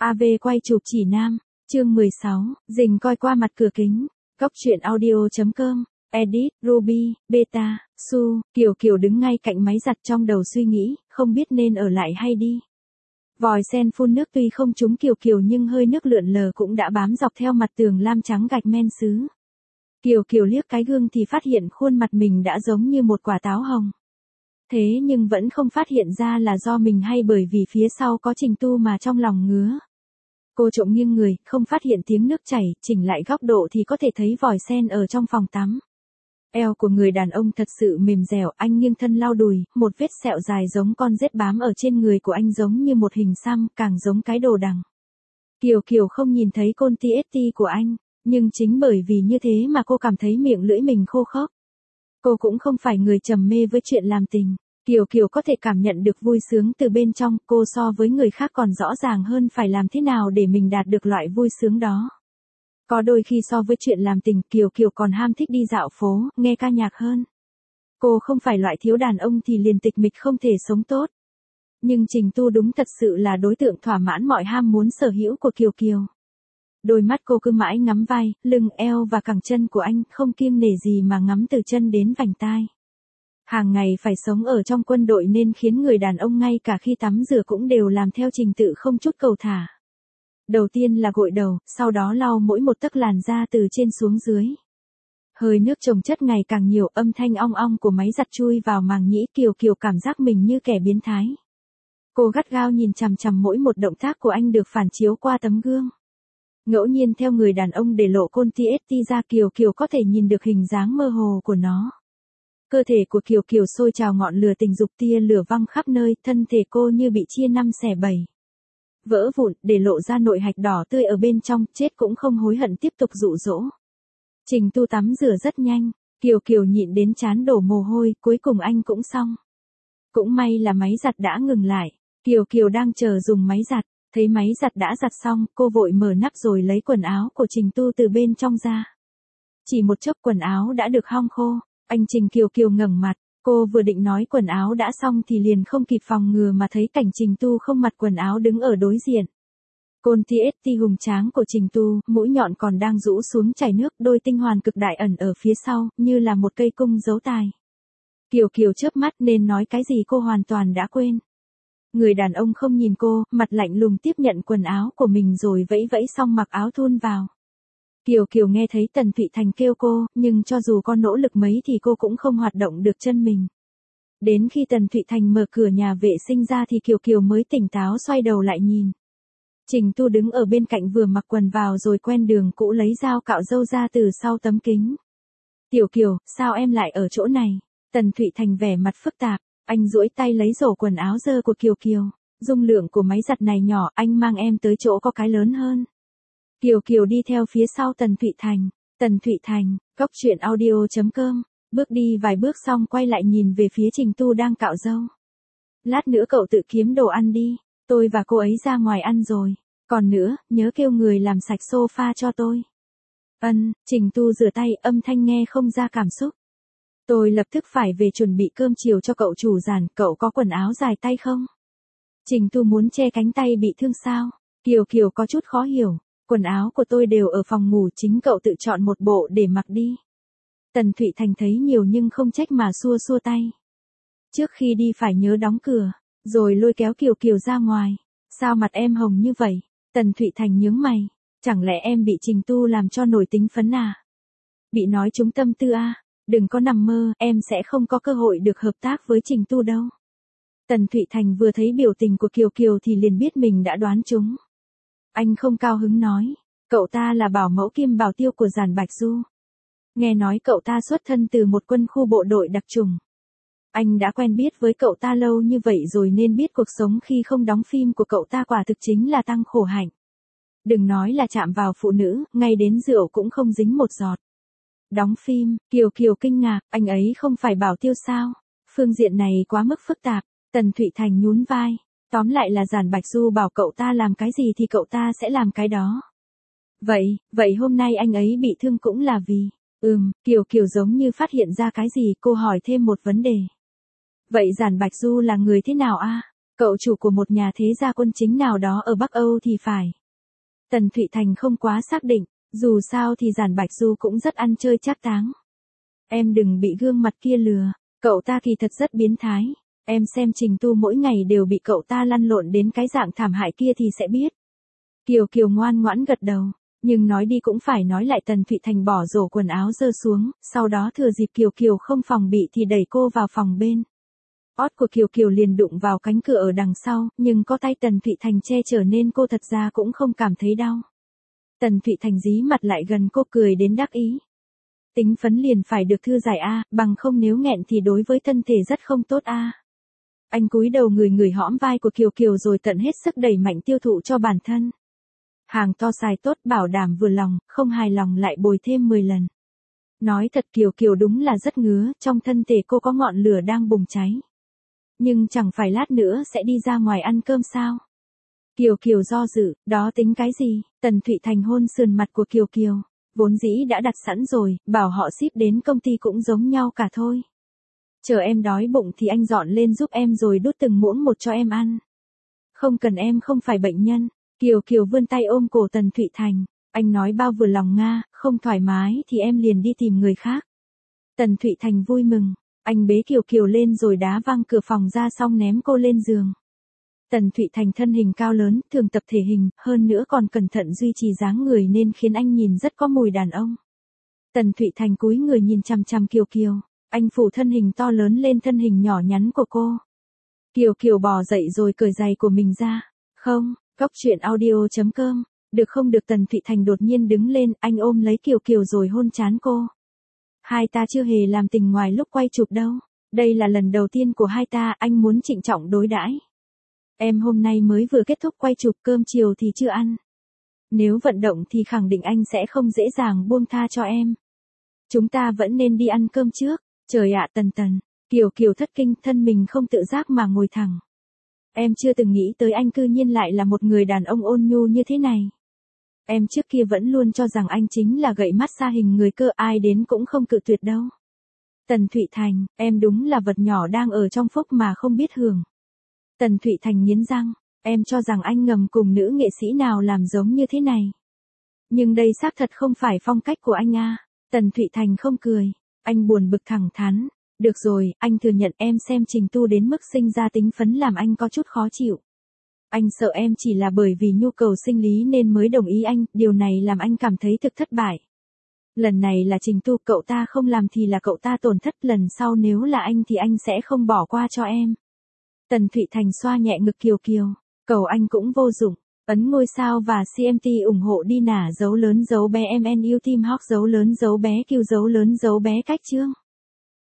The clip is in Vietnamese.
AV quay chụp chỉ nam, chương 16, rình coi qua mặt cửa kính, Cóc truyện audio.com, edit, Ruby, Beta, Su, Kiều đứng ngay cạnh máy giặt trong đầu suy nghĩ, không biết nên ở lại hay đi. Vòi sen phun nước tuy không trúng Kiều nhưng hơi nước lượn lờ cũng đã bám dọc theo mặt tường lam trắng gạch men sứ. Kiều liếc cái gương thì phát hiện khuôn mặt mình đã giống như một quả táo hồng. Thế nhưng vẫn không phát hiện ra là do mình hay bởi vì phía sau có Trình Tu mà trong lòng ngứa. Cô trộm nghiêng người, không phát hiện tiếng nước chảy, chỉnh lại góc độ thì có thể thấy vòi sen ở trong phòng tắm. Eo của người đàn ông thật sự mềm dẻo, anh nghiêng thân lau đùi, một vết sẹo dài giống con rết bám ở trên người của anh giống như một hình xăm, càng giống cái đồ đằng. Kiều không nhìn thấy côn TST của anh, nhưng chính bởi vì như thế mà cô cảm thấy miệng lưỡi mình khô khốc. Cô cũng không phải người trầm mê với chuyện làm tình. Kiều có thể cảm nhận được vui sướng từ bên trong, cô so với người khác còn rõ ràng hơn phải làm thế nào để mình đạt được loại vui sướng đó. Có đôi khi so với chuyện làm tình, Kiều còn ham thích đi dạo phố, nghe ca nhạc hơn. Cô không phải loại thiếu đàn ông thì liền tịch mịch không thể sống tốt. Nhưng Trình Tu đúng thật sự là đối tượng thỏa mãn mọi ham muốn sở hữu của Kiều. Đôi mắt cô cứ mãi ngắm vai, lưng, eo và cẳng chân của anh, không kiêng nể gì mà ngắm từ chân đến vành tai. Hàng ngày phải sống ở trong quân đội nên khiến người đàn ông ngay cả khi tắm rửa cũng đều làm theo trình tự không chút cầu thả. Đầu tiên là gội đầu, sau đó lau mỗi một tấc làn da từ trên xuống dưới. Hơi nước chồng chất ngày càng nhiều, âm thanh ong ong của máy giặt chui vào màng nhĩ, Kiều cảm giác mình như kẻ biến thái. Cô gắt gao nhìn chằm chằm mỗi một động tác của anh được phản chiếu qua tấm gương. Ngẫu nhiên theo người đàn ông để lộ côn TST ra, Kiều có thể nhìn được hình dáng mơ hồ của nó. Cơ thể của Kiều sôi trào ngọn lửa tình dục, tia lửa văng khắp nơi, thân thể cô như bị chia 5 xẻ 7. Vỡ vụn, để lộ ra nội hạch đỏ tươi ở bên trong, chết cũng không hối hận tiếp tục dụ dỗ. Trình Tu tắm rửa rất nhanh, Kiều nhịn đến trán đổ mồ hôi, cuối cùng anh cũng xong. Cũng may là máy giặt đã ngừng lại, Kiều đang chờ dùng máy giặt, thấy máy giặt đã giặt xong, cô vội mở nắp rồi lấy quần áo của Trình Tu từ bên trong ra. Chỉ một chốc quần áo đã được hong khô. Anh Trình Kiều ngẩng mặt, cô vừa định nói quần áo đã xong thì liền không kịp phòng ngừa mà thấy cảnh Trình Tu không mặc quần áo đứng ở đối diện. Côn TST hùng tráng của Trình Tu, mũi nhọn còn đang rũ xuống chảy nước, đôi tinh hoàn cực đại ẩn ở phía sau, như là một cây cung giấu tài. Kiều chớp mắt nên nói cái gì cô hoàn toàn đã quên. Người đàn ông không nhìn cô, mặt lạnh lùng tiếp nhận quần áo của mình rồi vẫy xong mặc áo thun vào. Kiều nghe thấy Tần Thụy Thành kêu cô, nhưng cho dù có nỗ lực mấy thì cô cũng không hoạt động được chân mình. Đến khi Tần Thụy Thành mở cửa nhà vệ sinh ra thì Kiều mới tỉnh táo xoay đầu lại nhìn. Trình Tu đứng ở bên cạnh vừa mặc quần vào rồi quen đường cũ lấy dao cạo râu ra từ sau tấm kính. Kiều, sao em lại ở chỗ này? Tần Thụy Thành vẻ mặt phức tạp, anh duỗi tay lấy rổ quần áo dơ của Kiều. Dung lượng của máy giặt này nhỏ, anh mang em tới chỗ có cái lớn hơn. Kiều đi theo phía sau Tần Thụy Thành, Cóc truyện audio.com, bước đi vài bước xong quay lại nhìn về phía Trình Tu đang cạo râu. Lát nữa cậu tự kiếm đồ ăn đi, tôi và cô ấy ra ngoài ăn rồi, còn nữa, nhớ kêu người làm sạch sofa cho tôi. Trình Tu rửa tay, âm thanh nghe không ra cảm xúc. Tôi lập tức phải về chuẩn bị cơm chiều cho cậu chủ giản, cậu có quần áo dài tay không? Trình Tu muốn che cánh tay bị thương sao? Kiều có chút khó hiểu. Quần áo của tôi đều ở phòng ngủ, chính cậu tự chọn một bộ để mặc đi. Tần Thụy Thành thấy nhiều nhưng không trách mà xua tay. Trước khi đi phải nhớ đóng cửa, rồi lôi kéo Kiều ra ngoài. Sao mặt em hồng như vậy? Tần Thụy Thành nhướng mày. Chẳng lẽ em bị Trình Tu làm cho nổi tính phấn à? Bị nói trúng tâm tư à? Đừng có nằm mơ, em sẽ không có cơ hội được hợp tác với Trình Tu đâu. Tần Thụy Thành vừa thấy biểu tình của Kiều thì liền biết mình đã đoán trúng. Anh không cao hứng nói, cậu ta là bảo mẫu kiêm bảo tiêu của Giản Bạch Du. Nghe nói cậu ta xuất thân từ một quân khu bộ đội đặc chủng. Anh đã quen biết với cậu ta lâu như vậy rồi nên biết cuộc sống khi không đóng phim của cậu ta quả thực chính là tăng khổ hạnh. Đừng nói là chạm vào phụ nữ, ngay đến rượu cũng không dính một giọt. Đóng phim, Kiều kinh ngạc, anh ấy không phải bảo tiêu sao? Phương diện này quá mức phức tạp. Tần Thụy Thành nhún vai. Tóm lại là Giản Bạch Du bảo cậu ta làm cái gì thì cậu ta sẽ làm cái đó. Vậy hôm nay anh ấy bị thương cũng là vì... Kiều giống như phát hiện ra cái gì, cô hỏi thêm một vấn đề. Vậy Giản Bạch Du là người thế nào a? Cậu chủ của một nhà thế gia quân chính nào đó ở Bắc Âu thì phải. Tần Thụy Thành không quá xác định, dù sao thì Giản Bạch Du cũng rất ăn chơi trác táng. Em đừng bị gương mặt kia lừa, cậu ta kỳ thật rất biến thái. Em xem Trình Tu mỗi ngày đều bị cậu ta lăn lộn đến cái dạng thảm hại kia thì sẽ biết. Kiều Kiều ngoan ngoãn gật đầu, nhưng nói đi cũng phải nói lại. Tần Thụy Thành bỏ rổ quần áo giơ xuống, sau đó thừa dịp Kiều Kiều không phòng bị thì đẩy cô vào phòng bên. Ót của Kiều Kiều liền đụng vào cánh cửa ở đằng sau, nhưng có tay Tần Thụy Thành che chở nên cô thật ra cũng không cảm thấy đau. Tần Thụy Thành dí mặt lại gần cô cười đến đắc ý. Tính phấn liền phải được thư giải a, bằng không nếu nghẹn thì đối với thân thể rất không tốt a. Anh cúi đầu người hõm vai của Kiều Kiều rồi tận hết sức đẩy mạnh tiêu thụ cho bản thân. Hàng to xài tốt bảo đảm vừa lòng, không hài lòng lại bồi thêm 10 lần. Nói thật Kiều Kiều đúng là rất ngứa, trong thân thể cô có ngọn lửa đang bùng cháy. Nhưng chẳng phải lát nữa sẽ đi ra ngoài ăn cơm sao? Kiều Kiều do dự, đó tính cái gì? Tần Thụy Thành hôn sườn mặt của Kiều Kiều. Vốn dĩ đã đặt sẵn rồi, bảo họ ship đến công ty cũng giống nhau cả thôi. Chờ em đói bụng thì anh dọn lên giúp em rồi đút từng muỗng một cho em ăn. Không cần, em không phải bệnh nhân. Kiều Kiều vươn tay ôm cổ Tần Thụy Thành. Anh nói bao vừa lòng Nga, không thoải mái thì em liền đi tìm người khác. Tần Thụy Thành vui mừng. Anh bế Kiều Kiều lên rồi đá văng cửa phòng ra xong ném cô lên giường. Tần Thụy Thành thân hình cao lớn, thường tập thể hình, hơn nữa còn cẩn thận duy trì dáng người nên khiến anh nhìn rất có mùi đàn ông. Tần Thụy Thành cúi người nhìn chằm chằm Kiều Kiều, anh phủ thân hình to lớn lên thân hình nhỏ nhắn của cô. Kiều Kiều bò dậy rồi cởi giày của mình ra. Không, coctruyện.audio.com. Được không được? Tần Thụy Thành đột nhiên đứng lên, anh ôm lấy Kiều Kiều rồi hôn trán cô. Hai ta chưa hề làm tình ngoài lúc quay chụp đâu. Đây là lần đầu tiên của hai ta, anh muốn trịnh trọng đối đãi. Em hôm nay mới vừa kết thúc quay chụp, cơm chiều thì chưa ăn. Nếu vận động thì khẳng định anh sẽ không dễ dàng buông tha cho em. Chúng ta vẫn nên đi ăn cơm trước. Trời ạ Tần Tần. Kiều Kiều thất kinh, thân mình không tự giác mà ngồi thẳng. Em chưa từng nghĩ tới anh cư nhiên lại là một người đàn ông ôn nhu như thế này. Em trước kia vẫn luôn cho rằng anh chính là gậy massage hình người cơ, ai đến cũng không cự tuyệt đâu. Tần Thụy Thành, em đúng là vật nhỏ đang ở trong phúc mà không biết hưởng. Tần Thụy Thành nghiến răng, em cho rằng anh ngầm cùng nữ nghệ sĩ nào làm giống như thế này. Nhưng đây xác thật không phải phong cách của anh a. Tần Thụy Thành không cười, anh buồn bực thẳng thắn. Được rồi, anh thừa nhận em xem Trình Tu đến mức sinh ra tính phấn làm anh có chút khó chịu. Anh sợ em chỉ là bởi vì nhu cầu sinh lý nên mới đồng ý anh, điều này làm anh cảm thấy thực thất bại. Lần này là Trình Tu, cậu ta không làm thì là cậu ta tổn thất, lần sau nếu là anh thì anh sẽ không bỏ qua cho em. Tần Thụy Thành xoa nhẹ ngực Kiều Kiều, cầu anh cũng vô dụng. Ấn ngôi sao và CMT ủng hộ đi nả dấu lớn dấu bé MN yêu Team Hawk dấu lớn dấu bé Q dấu lớn dấu bé cách chương.